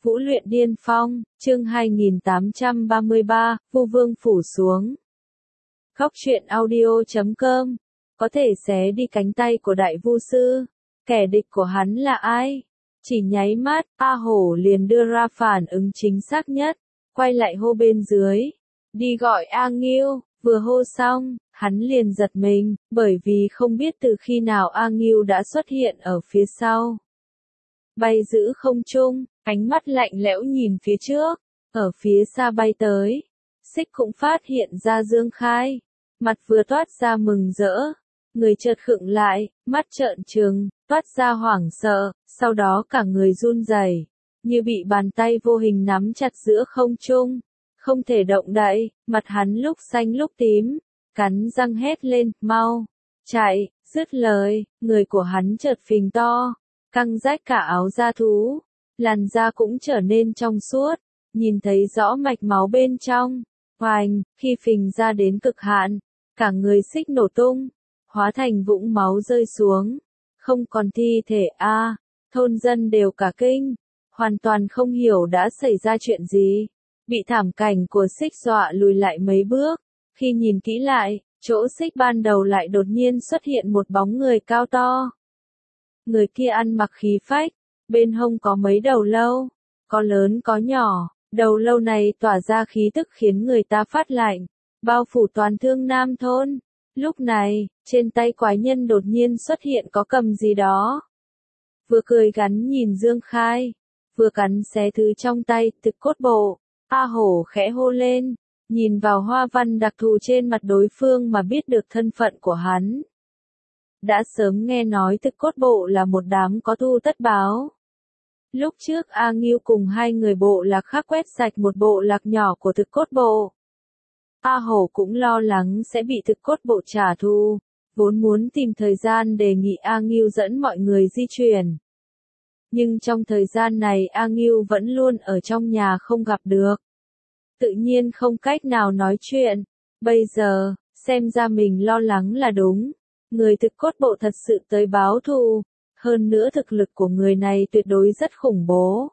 Vũ luyện điên phong, chương 2833, Vu Vương phủ xuống. Khóc chuyện audio.com. Có thể xé đi cánh tay của đại vu sư. Kẻ địch của hắn là ai? Chỉ nháy mắt, A Hổ liền đưa ra phản ứng chính xác nhất. Quay lại hô bên dưới. Đi gọi A Ngưu. Vừa hô xong, hắn liền giật mình, bởi vì không biết từ khi nào A Ngưu đã xuất hiện ở phía sau. Bay giữ không trung, ánh mắt lạnh lẽo nhìn phía trước, ở phía xa bay tới. Xích cũng phát hiện ra Dương Khai, mặt vừa toát ra mừng rỡ, người chợt khựng lại, mắt trợn trừng, toát ra hoảng sợ, sau đó cả người run rẩy, như bị bàn tay vô hình nắm chặt giữa không trung, không thể động đậy, mặt hắn lúc xanh lúc tím, cắn răng hét lên, mau, chạy, dứt lời, người của hắn chợt phình to. Căng rách cả áo da thú, làn da cũng trở nên trong suốt, nhìn thấy rõ mạch máu bên trong. Oành, khi phình ra đến cực hạn, cả người xích nổ tung, hóa thành vũng máu rơi xuống, không còn thi thể a. Thôn dân đều cả kinh, hoàn toàn không hiểu đã xảy ra chuyện gì, bị thảm cảnh của xích dọa lùi lại mấy bước. Khi nhìn kỹ lại, chỗ xích ban đầu lại đột nhiên xuất hiện một bóng người cao to. Người kia ăn mặc khí phách, bên hông có mấy đầu lâu, có lớn có nhỏ, đầu lâu này tỏa ra khí tức khiến người ta phát lạnh, bao phủ toàn Thương Nam thôn. Lúc này, trên tay quái nhân đột nhiên xuất hiện có cầm gì đó. Vừa cười gắn nhìn Dương Khai, vừa cắn xé thứ trong tay, thực cốt bộ. A Hổ khẽ hô lên, nhìn vào hoa văn đặc thù trên mặt đối phương mà biết được thân phận của hắn. Đã sớm nghe nói thực cốt bộ là một đám có thu tất báo. Lúc trước A Ngưu cùng hai người bộ lạc khác quét sạch một bộ lạc nhỏ của thực cốt bộ. A Hổ cũng lo lắng sẽ bị thực cốt bộ trả thù, vốn muốn tìm thời gian đề nghị A Ngưu dẫn mọi người di chuyển. Nhưng trong thời gian này A Ngưu vẫn luôn ở trong nhà không gặp được. Tự nhiên không cách nào nói chuyện, bây giờ, xem ra mình lo lắng là đúng. Người thực cốt bộ thật sự tới báo thù, hơn nữa thực lực của người này tuyệt đối rất khủng bố.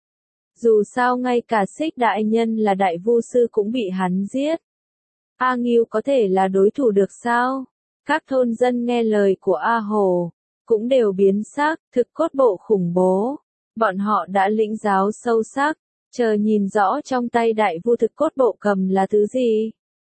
Dù sao ngay cả Xích đại nhân là đại vu sư cũng bị hắn giết. A Ngưu có thể là đối thủ được sao? Các thôn dân nghe lời của A Hổ, cũng đều biến sắc, thực cốt bộ khủng bố. Bọn họ đã lĩnh giáo sâu sắc, chờ nhìn rõ trong tay đại vu thực cốt bộ cầm là thứ gì.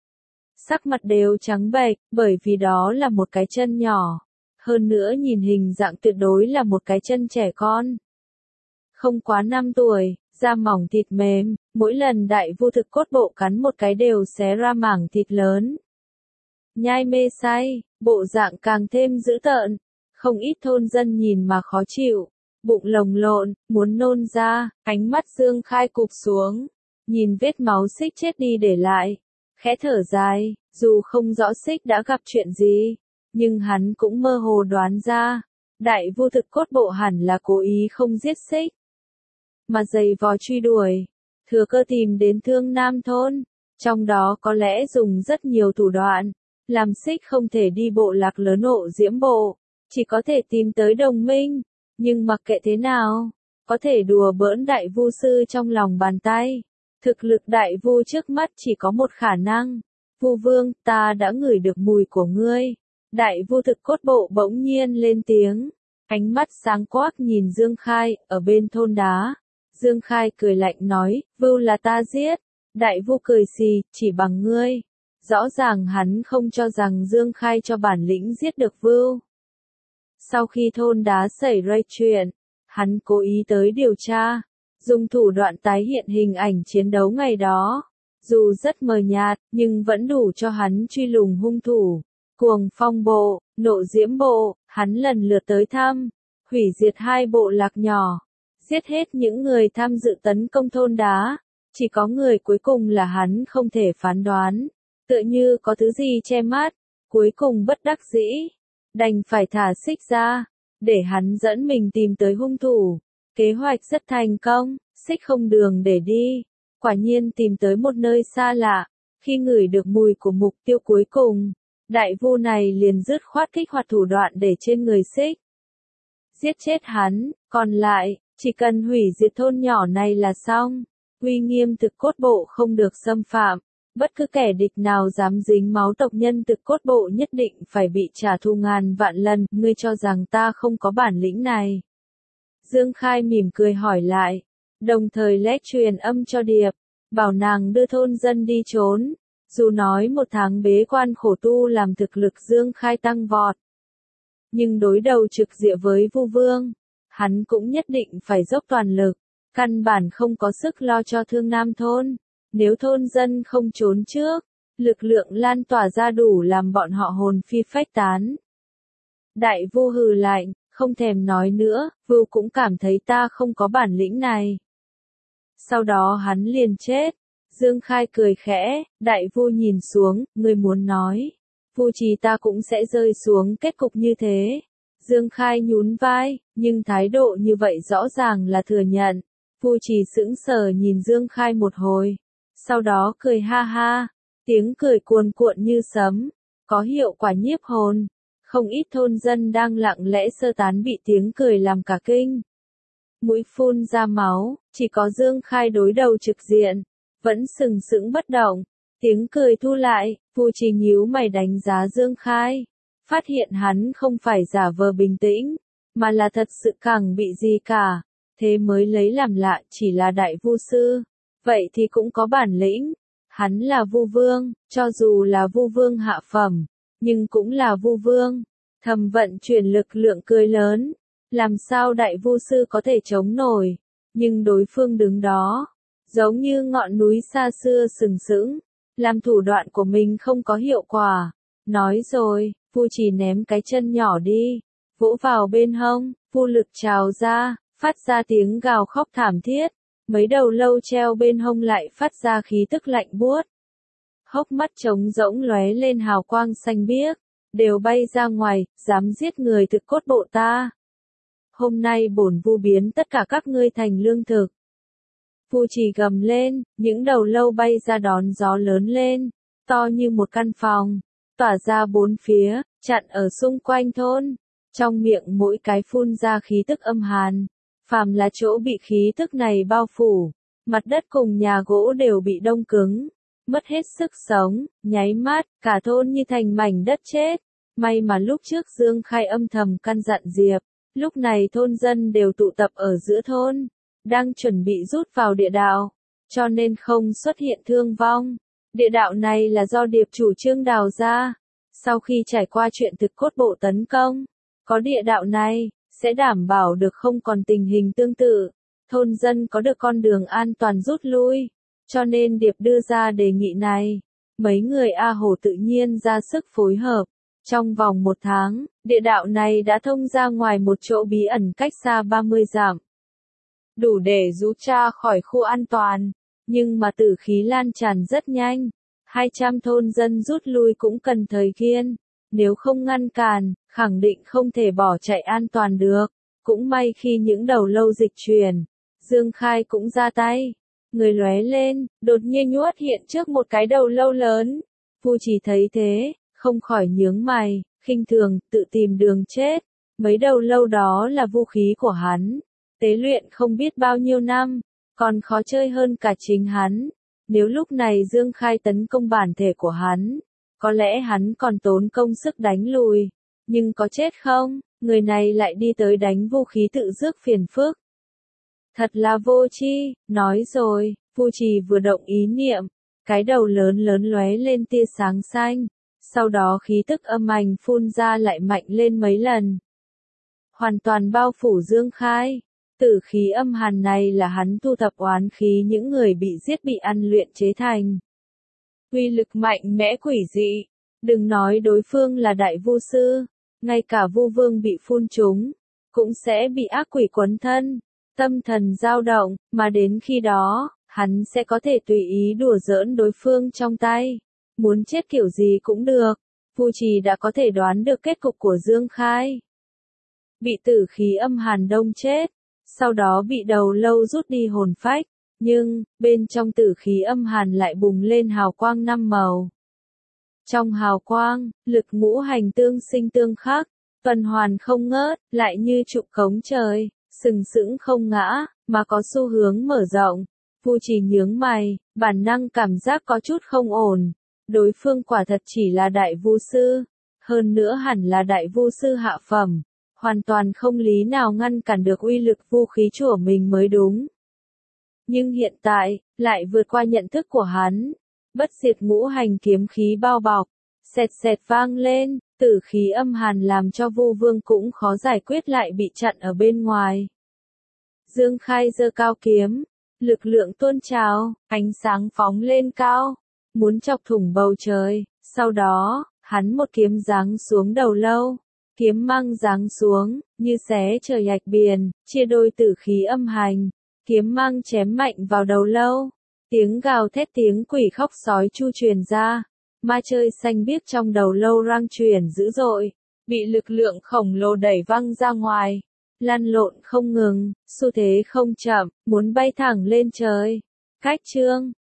Sắc mặt đều trắng bệch, bởi vì đó là một cái chân nhỏ. Hơn nữa nhìn hình dạng tuyệt đối là một cái chân trẻ con. Không quá 5 tuổi, da mỏng thịt mềm, mỗi lần đại vu thực cốt bộ cắn một cái đều xé ra mảng thịt lớn. Nhai mê say, bộ dạng càng thêm dữ tợn. Không ít thôn dân nhìn mà khó chịu, bụng lồng lộn, muốn nôn ra, ánh mắt Dương Khai cụp xuống, nhìn vết máu xích chết đi để lại. Khẽ thở dài, dù không rõ xích đã gặp chuyện gì, nhưng hắn cũng mơ hồ đoán ra, đại vu thực cốt bộ hẳn là cố ý không giết xích, mà giày vò truy đuổi, thừa cơ tìm đến Thương Nam thôn, trong đó có lẽ dùng rất nhiều thủ đoạn, làm xích không thể đi bộ lạc lớn Ộ Diễm bộ, chỉ có thể tìm tới đồng minh, nhưng mặc kệ thế nào, có thể đùa bỡn đại vu sư trong lòng bàn tay. Thực lực đại vu trước mắt chỉ có một khả năng. Vu Vương, ta đã ngửi được mùi của ngươi. Đại vu thực cốt bộ bỗng nhiên lên tiếng. Ánh mắt sáng quắc nhìn Dương Khai, ở bên thôn đá. Dương Khai cười lạnh nói, Vưu là ta giết. Đại vu cười xì, chỉ bằng ngươi. Rõ ràng hắn không cho rằng Dương Khai cho bản lĩnh giết được Vưu. Sau khi thôn đá xảy ra chuyện, hắn cố ý tới điều tra. Dùng thủ đoạn tái hiện hình ảnh chiến đấu ngày đó. Dù rất mờ nhạt, nhưng vẫn đủ cho hắn truy lùng hung thủ. Cuồng Phong bộ, Nộ Diễm bộ, hắn lần lượt tới thăm, hủy diệt hai bộ lạc nhỏ, giết hết những người tham dự tấn công thôn đá. Chỉ có người cuối cùng là hắn không thể phán đoán, tựa như có thứ gì che mắt, cuối cùng bất đắc dĩ, đành phải thả xích ra, để hắn dẫn mình tìm tới hung thủ. Kế hoạch rất thành công, xích không đường để đi, quả nhiên tìm tới một nơi xa lạ, khi ngửi được mùi của mục tiêu cuối cùng, đại vu này liền dứt khoát kích hoạt thủ đoạn để trên người xích. Giết chết hắn, còn lại, Chỉ cần hủy diệt thôn nhỏ này là xong. Uy nghiêm thực cốt bộ không được xâm phạm. Bất cứ kẻ địch nào dám dính máu tộc nhân thực cốt bộ nhất định phải bị trả thù ngàn vạn lần. Ngươi cho rằng ta không có bản lĩnh này. Dương Khai mỉm cười hỏi lại. Đồng thời lét truyền âm cho Điệp. Bảo nàng đưa thôn dân đi trốn. Dù nói 1 tháng bế quan khổ tu làm thực lực Dương Khai tăng vọt. Nhưng đối đầu trực diện với Vu Vương. Hắn cũng nhất định phải dốc toàn lực. Căn bản không có sức lo cho Thương Nam thôn. Nếu thôn dân không trốn trước, lực lượng lan tỏa ra đủ làm bọn họ hồn phi phách tán. Đại Vu hừ lạnh, không thèm nói nữa, Vu cũng cảm thấy ta không có bản lĩnh này. Sau đó hắn liền chết. Dương Khai cười khẽ, Đại Vu nhìn xuống, người muốn nói. Vu trì ta cũng sẽ rơi xuống kết cục như thế. Dương Khai nhún vai, nhưng thái độ như vậy rõ ràng là thừa nhận. Vu trì sững sờ nhìn Dương Khai một hồi. Sau đó cười ha ha, tiếng cười cuồn cuộn như sấm, có hiệu quả nhiếp hồn. Không ít thôn dân đang lặng lẽ sơ tán bị tiếng cười làm cả kinh. Mũi phun ra máu, chỉ có Dương Khai đối đầu trực diện, vẫn sừng sững bất động. Tiếng cười thu lại, Vu trì nhíu mày đánh giá Dương Khai. Phát hiện hắn không phải giả vờ bình tĩnh, mà là thật sự chẳng bị gì cả. Thế mới lấy làm lạ chỉ là đại vu sư. Vậy thì cũng có bản lĩnh. Hắn là Vu Vương, cho dù là Vu Vương hạ phẩm, nhưng cũng là Vu Vương. Thầm vận chuyển lực lượng cười lớn. Làm sao đại vu sư có thể chống nổi. Nhưng đối phương đứng đó, giống như ngọn núi xa xưa sừng sững. Làm thủ đoạn của mình không có hiệu quả. Nói rồi, Vu chỉ ném cái chân nhỏ đi. Vỗ vào bên hông, Vu lực trào ra, phát ra tiếng gào khóc thảm thiết. Mấy đầu lâu treo bên hông lại phát ra khí tức lạnh buốt. Hốc mắt trống rỗng lóe lên hào quang xanh biếc. Đều bay ra ngoài, dám giết người thực cốt bộ ta. Hôm nay bổn Vu biến tất cả các ngươi thành lương thực. Vu chỉ gầm lên, những đầu lâu bay ra đón gió lớn lên, to như một căn phòng, tỏa ra bốn phía, chặn ở xung quanh thôn. Trong miệng mỗi cái phun ra khí tức âm hàn. Phàm là chỗ bị khí tức này bao phủ, mặt đất cùng nhà gỗ đều bị đông cứng, mất hết sức sống, nháy mắt, cả thôn như thành mảnh đất chết. May mà lúc trước Dương Khai âm thầm căn dặn Diệp, lúc này thôn dân đều tụ tập ở giữa thôn, đang chuẩn bị rút vào địa đạo, cho nên không xuất hiện thương vong. Địa đạo này là do Điệp chủ trương đào ra, sau khi trải qua chuyện thực cốt bộ tấn công, có địa đạo này, sẽ đảm bảo được không còn tình hình tương tự, thôn dân có được con đường an toàn rút lui, cho nên Điệp đưa ra đề nghị này. Mấy người A Hồ tự nhiên ra sức phối hợp. Trong vòng 1 tháng, địa đạo này đã thông ra ngoài một chỗ bí ẩn cách xa 30 dặm. Đủ để rút ra khỏi khu an toàn, nhưng mà tử khí lan tràn rất nhanh. 200 thôn dân rút lui cũng cần thời gian. Nếu không ngăn cản, khẳng định không thể bỏ chạy an toàn được. Cũng may khi những đầu lâu dịch chuyển, Dương Khai cũng ra tay. Người lóe lên, đột nhiên nhuốt hiện trước một cái đầu lâu lớn. Vu chỉ thấy thế, không khỏi nhướng mày, khinh thường, tự tìm đường chết. Mấy đầu lâu đó là vũ khí của hắn. Tế luyện không biết bao nhiêu năm, còn khó chơi hơn cả chính hắn. Nếu lúc này Dương Khai tấn công bản thể của hắn, có lẽ hắn còn tốn công sức đánh lùi. Nhưng có chết không, người này lại đi tới đánh vũ khí tự rước phiền phức. Thật là vô tri, nói rồi, Vu Trì vừa động ý niệm, cái đầu lớn lớn lóe lên tia sáng xanh, sau đó khí tức âm ảnh phun ra lại mạnh lên mấy lần. Hoàn toàn bao phủ Dương Khai, tử khí âm hàn này là hắn thu thập oán khí những người bị giết bị ăn luyện chế thành. Uy lực mạnh mẽ quỷ dị, đừng nói đối phương là đại vu sư, ngay cả Vu Vương bị phun trúng, cũng sẽ bị ác quỷ quấn thân. Tâm thần dao động, mà đến khi đó, hắn sẽ có thể tùy ý đùa giỡn đối phương trong tay. Muốn chết kiểu gì cũng được. Vu Trì đã có thể đoán được kết cục của Dương Khai. Bị tử khí âm hàn đông chết, sau đó bị đầu lâu rút đi hồn phách, nhưng, bên trong tử khí âm hàn lại bùng lên hào quang 5 màu. Trong hào quang, lực ngũ hành tương sinh tương khắc, tuần hoàn không ngớt, lại như trụ cống trời. sừng sững không ngã, mà có xu hướng mở rộng. Vu Trì nhướng mày, bản năng cảm giác có chút không ổn. Đối phương quả thật chỉ là đại vu sư, hơn nữa hẳn là đại vu sư hạ phẩm, hoàn toàn không lý nào ngăn cản được uy lực vu khí của mình mới đúng. Nhưng hiện tại, lại vượt qua nhận thức của hắn. Bất diệt ngũ hành kiếm khí bao bọc, sệt sệt vang lên, tử khí âm hàn làm cho Vu Vương cũng khó giải quyết lại bị chặn ở bên ngoài. Dương Khai giơ cao kiếm, lực lượng tuôn trào, ánh sáng phóng lên cao, muốn chọc thủng bầu trời, sau đó, hắn một kiếm giáng xuống đầu lâu. Kiếm mang giáng xuống, như xé trời rạch biển, chia đôi tử khí âm hành. Kiếm mang chém mạnh vào đầu lâu. Tiếng gào thét tiếng quỷ khóc sói chu truyền ra. Ma chơi xanh biếc trong đầu lâu răng truyền dữ dội. Bị lực lượng khổng lồ đẩy văng ra ngoài. Lăn lộn không ngừng, xu thế không chậm, muốn bay thẳng lên trời. Cách chương